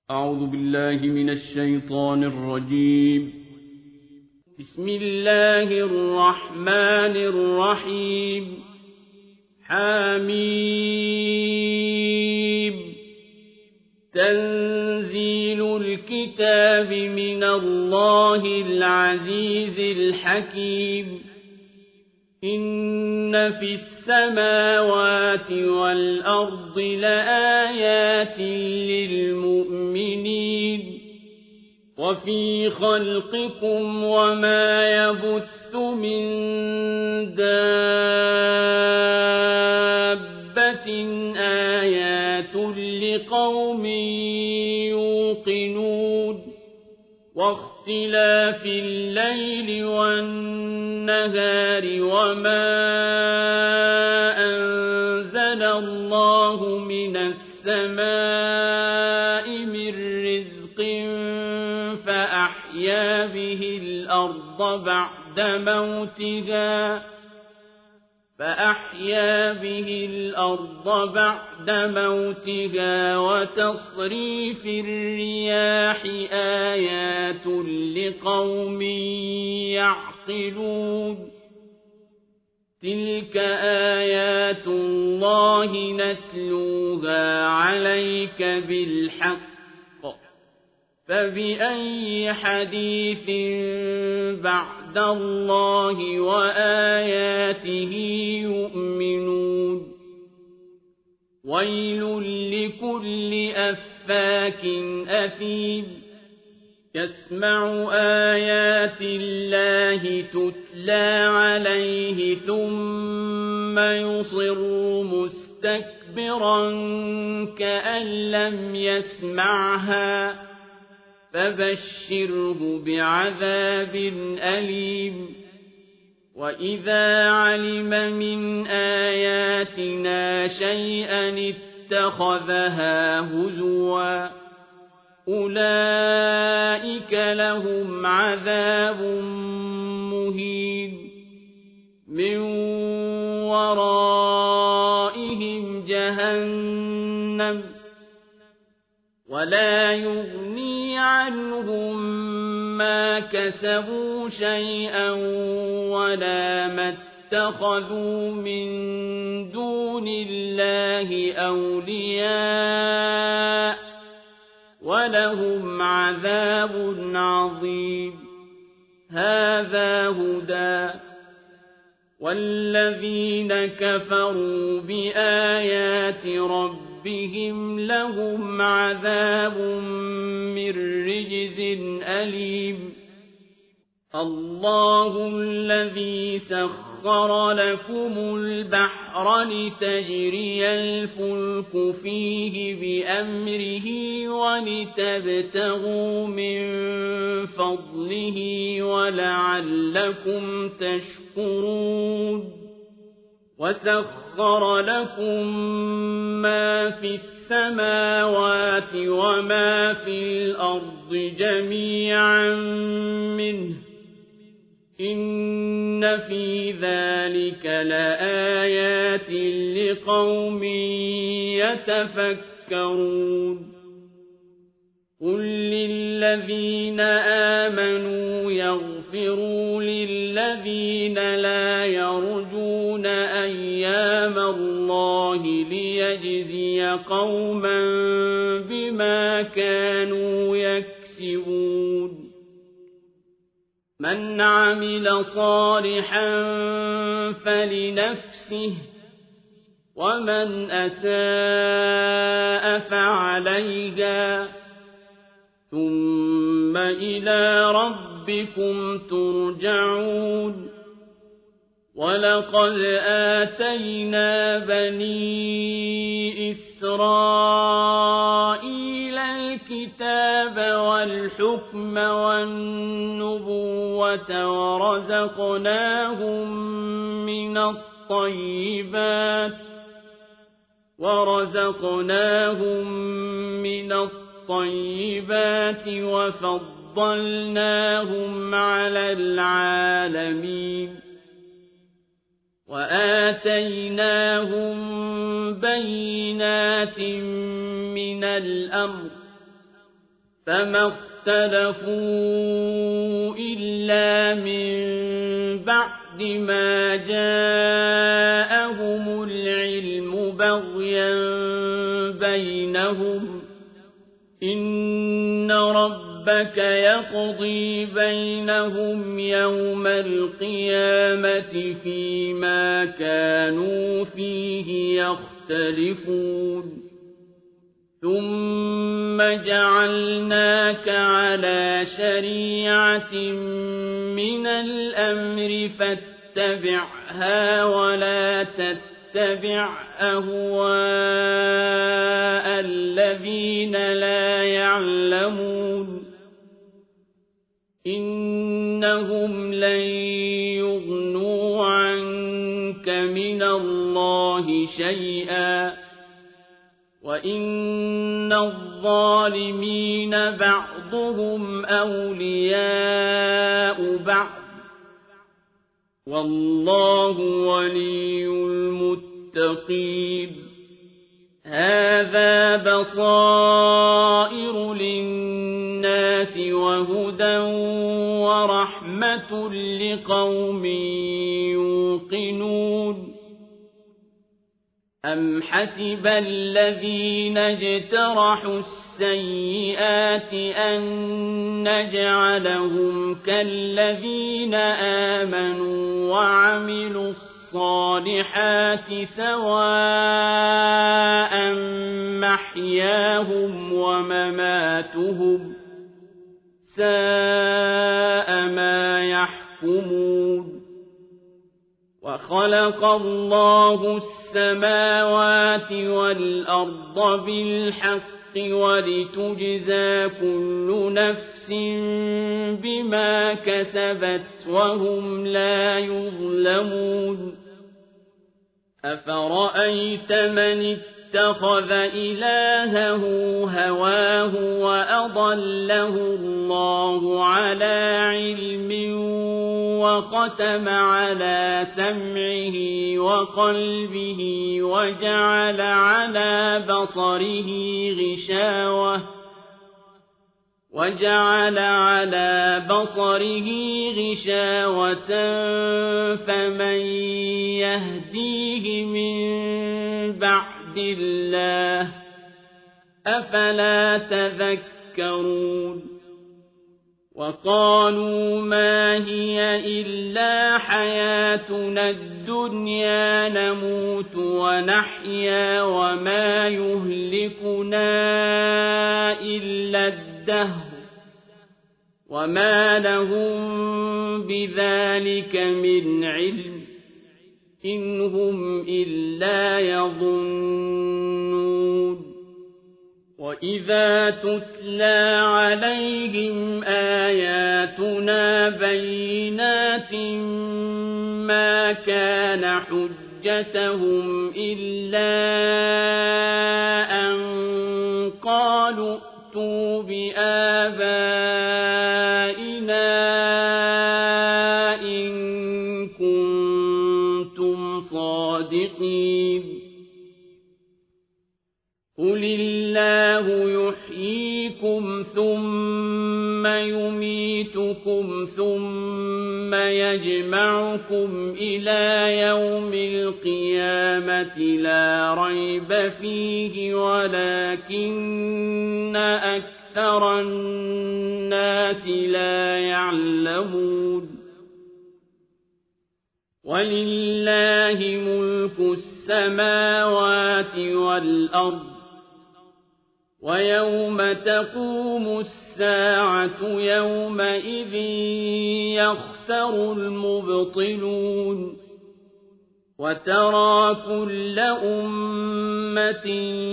أعوذ بالله من الشيطان الرجيم. بسم الله الرحمن الرحيم. حميم. تنزيل الكتاب من الله العزيز الحكيم. إن في السماوات والأرض لآيات للمؤمنين وفي خلقكم وما يبث من دابة آيات لقوم يوقنون واختلاف الليل والنهار وما أنزل الله من السماء من رزق فأحيا به الأرض بعد موتها وتصريف الرياح آيات لقوم يعقلون تلك آيات الله نتلوها عليك بالحق فبأي حديث بعد الله وآياته يؤمنون ويل لكل أفاك أثيم يسمع آيات الله تتلى عليه ثم يصر مستكبرا كأن لم يسمعها فبشره بعذاب أليم وإذا علم من آياتنا شيئا اتخذها هزوا أولئك لهم عذاب مهين من ورائهم جهنم ولا يغني عنهم ما كسبوا شيئا ولا ما اتخذوا من دون الله أولياء ولهم عذاب عظيم هذا هدى والذين كفروا بآيات ربهم لهم عذاب من رجز أليم الله الذي سخر لكم البحر لتجري الفلك فيه بأمره ولتبتغوا من فضله ولعلكم تشكرون وسخر لكم ما في السماوات وما في الأرض جميعا منه إن في ذلك لآيات لقوم يتفكرون قل للذين آمنوا يغفروا للذين لا يرجون أيام الله ليجزي قوما بما كانوا يكسبون من عمل صالحا فلنفسه ومن أساء فعليها ثم إلى ربكم ترجعون ولقد آتينا بني إسرائيل الكتاب والحكم والنبوة ورزقناهم من الطيبات وفضلناهم على العالمين وآتيناهم بينات من الأمر فما اختلفوا إلا من بعد ما جاءهم العلم بغيا بينهم إن ربك يقضي بينهم يوم القيامة فيما كانوا فيه يختلفون ثم جعلناك على شريعة من الأمر فاتبعها ولا تتبع أهواء الذين لا يعلمون إنهم لن يغنوا عنك من الله شيئا وإن الظالمين بعضهم أولياء بعض والله ولي المتقين هذا بصائر للناس وهدى ورحمة لقوم يوقنون أم حسب الذين اجترحوا السيئات أن نجعلهم كالذين آمنوا وعملوا الصالحات سواء محياهم ومماتهم ساء ما يحكمون وخلق الله السماوات والأرض بالحق ولتجزى كل نفس بما كسبت وهم لا يظلمون أفرأيت من اتخذ إلهه هواه وأضله الله على علم وختم على سمعه وقلبه وجعل على بصره غشاوة فمن يهديه من بعد الله أفلا تذكرون وقالوا ما هي إلا حياتنا الدنيا نموت ونحيا وما يهلكنا إلا الدهر وما لهم بذلك من علم إن هم إلا يظنون وإذا تتلى عليهم آياتنا بينات ما كان حجتهم إلا أن قالوا ائتوا بآبائنا إن كنتم صادقين قل الله يحييكم ثم يميتكم ثم يجمعكم إلى يوم القيامة لا ريب فيه ولكن أكثر الناس لا يعلمون ولله ملك السماوات والأرض ويوم تقوم الساعة يومئذ يخسر المبطلون وترى كل أمة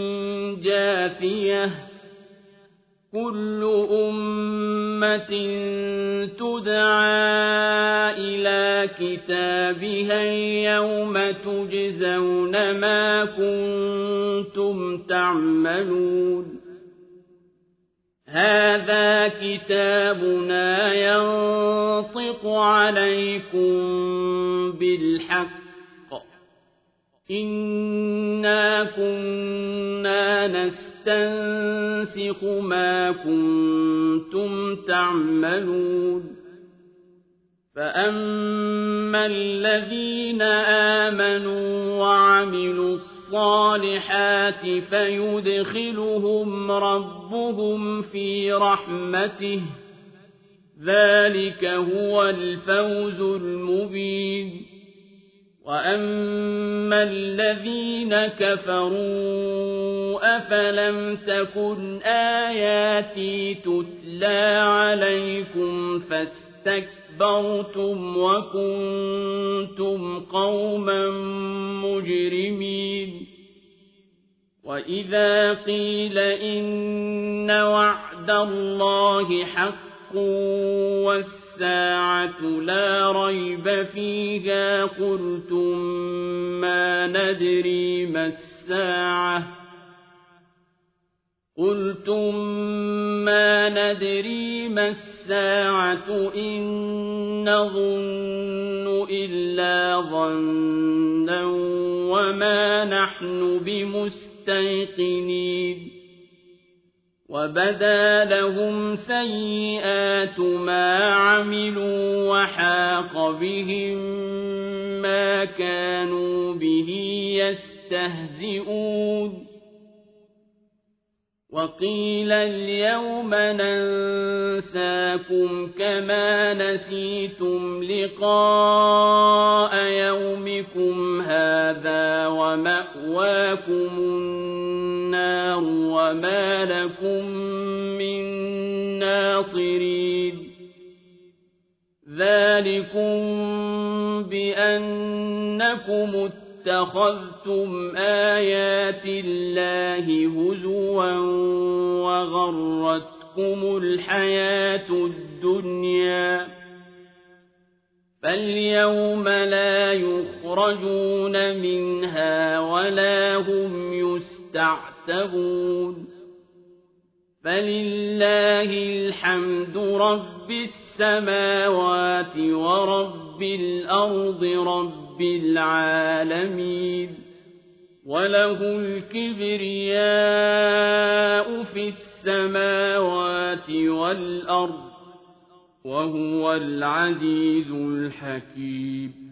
جاثية كل أمة تدعى إلى كتابها يوم تجزون ما كنتم تعملون هذا كتابنا ينطق عليكم بالحق إنا كنا نستنزل ينسخ ما كنتم تعملون فأما الذين آمنوا وعملوا الصالحات فيدخلهم ربهم في رحمته ذلك هو الفوز المبين وأما الذين كفروا أفلم تكن آياتي تتلى عليكم فاستكبرتم وكنتم قوما مجرمين وإذا قيل إن وعد الله حق والساعة لا ريب فيها قلتم ما ندري ما الساعة إن نظن إلا ظنا وما نحن بمستيقنين وبدا لهم سيئات ما عملوا وحاق بهم ما كانوا به يستهزئون وقيل اليوم ننساكم كما نسيتم لقاء يومكم هذا ومأواكم النار وما لكم من ناصرين ذلكم بأنكم اتخذتم آيات الله هزوا وغرتكم الحياة الدنيا فاليوم لا يخرجون منها ولا هم يستعتبون فلله الحمد رب السماوات ورب الأرض رب العالمين وله الكبرياء في السماوات والأرض وهو العزيز الحكيم